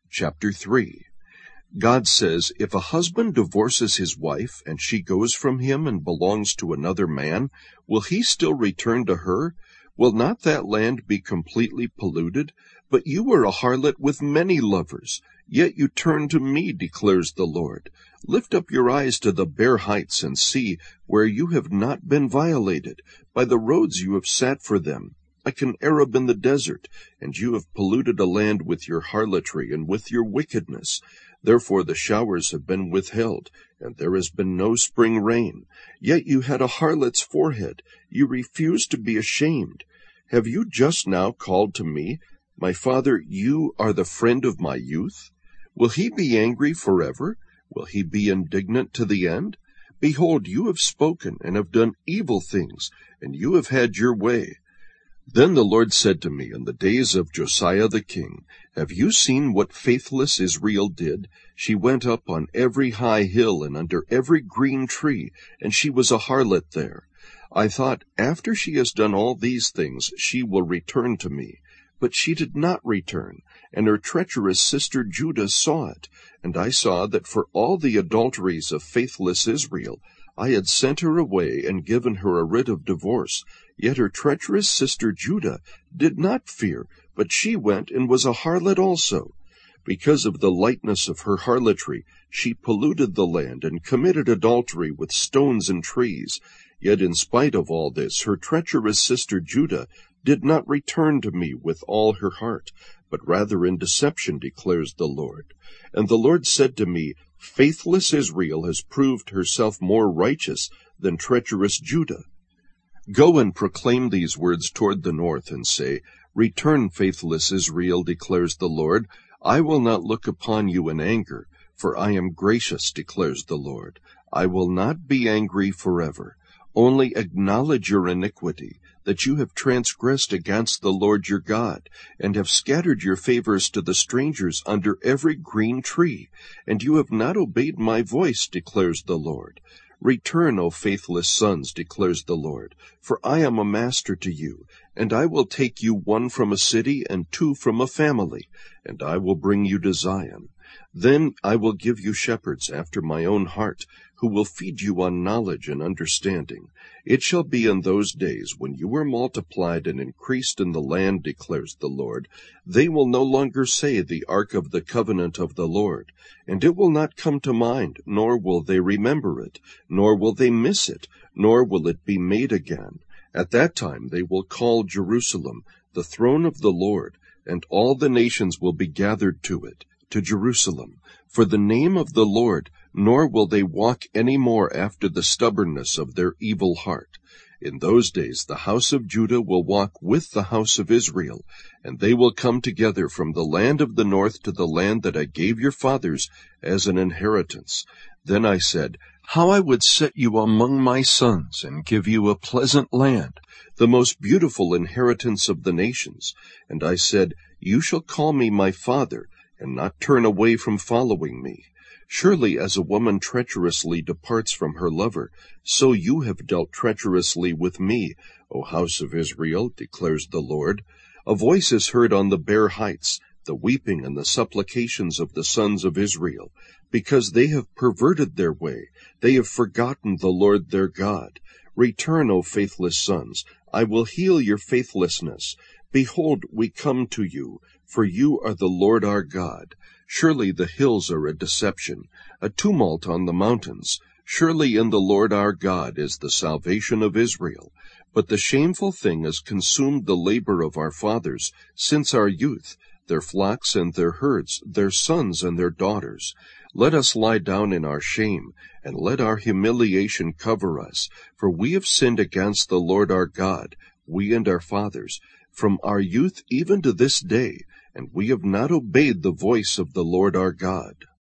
Chapter 3. God says, if a husband divorces his wife and she goes from him and belongs to another man, will he still return to her? Will not that land be completely polluted? But you were a harlot with many lovers, yet you turn to me, declares the Lord. Lift up your eyes to the bare heights and see where you have not been violated, by the roads you have sat for them, like an Arab in the desert, and you have polluted a land with your harlotry and with your wickedness. Therefore the showers have been withheld, and there has been no spring rain. Yet you had a harlot's forehead. You refused to be ashamed. Have you just now called to me, my father, you are the friend of my youth? Will he be angry forever? Will he be indignant to the end? Behold, you have spoken and have done evil things, and you have had your way. Then the Lord said to me in the days of Josiah the king, have you seen what faithless Israel did? She went up on every high hill and under every green tree, and she was a harlot there. I thought, after she has done all these things, she will return to me. But she did not return, and her treacherous sister Judah saw it. And I saw that for all the adulteries of faithless Israel, I had sent her away and given her a writ of divorce. Yet her treacherous sister Judah did not fear, but she went and was a harlot also. Because of the lightness of her harlotry, she polluted the land and committed adultery with stones and trees. Yet in spite of all this, her treacherous sister Judah did not return to me with all her heart, but rather in deception, declares the Lord. And the Lord said to me, faithless Israel has proved herself more righteous than treacherous Judah. Go and proclaim these words toward the north, and say, return, faithless Israel, declares the Lord. I will not look upon you in anger, for I am gracious, declares the Lord. I will not be angry forever. Only acknowledge your iniquity, that you have transgressed against the Lord your God, and have scattered your favors to the strangers under every green tree, and you have not obeyed my voice, declares the Lord. Return, O faithless sons, declares the Lord, for I am a master to you, and I will take you one from a city and two from a family, and I will bring you to Zion. Then I will give you shepherds after my own heart, who will feed you on knowledge and understanding. It shall be in those days, when you are multiplied and increased in the land, declares the Lord, they will no longer say the ark of the covenant of the Lord, and it will not come to mind, nor will they remember it, nor will they miss it, nor will it be made again. At that time they will call Jerusalem the throne of the Lord, and all the nations will be gathered to it, to Jerusalem, for the name of the Lord, nor will they walk any more after the stubbornness of their evil heart. In those days the house of Judah will walk with the house of Israel, and they will come together from the land of the north to the land that I gave your fathers as an inheritance. Then I said, how I would set you among my sons, and give you a pleasant land, the most beautiful inheritance of the nations. And I said, you shall call me my father, and not turn away from following me. Surely as a woman treacherously departs from her lover, so you have dealt treacherously with me, O house of Israel, declares the Lord. A voice is heard on the bare heights, the weeping and the supplications of the sons of Israel, because they have perverted their way, they have forgotten the Lord their God. Return, O faithless sons, I will heal your faithlessness. Behold, we come to you, for you are the Lord our God. Surely the hills are a deception, a tumult on the mountains. Surely in the Lord our God is the salvation of Israel. But the shameful thing has consumed the labor of our fathers since our youth, their flocks and their herds, their sons and their daughters. Let us lie down in our shame, and let our humiliation cover us. For we have sinned against the Lord our God, we and our fathers, from our youth even to this day, and we have not obeyed the voice of the Lord our God.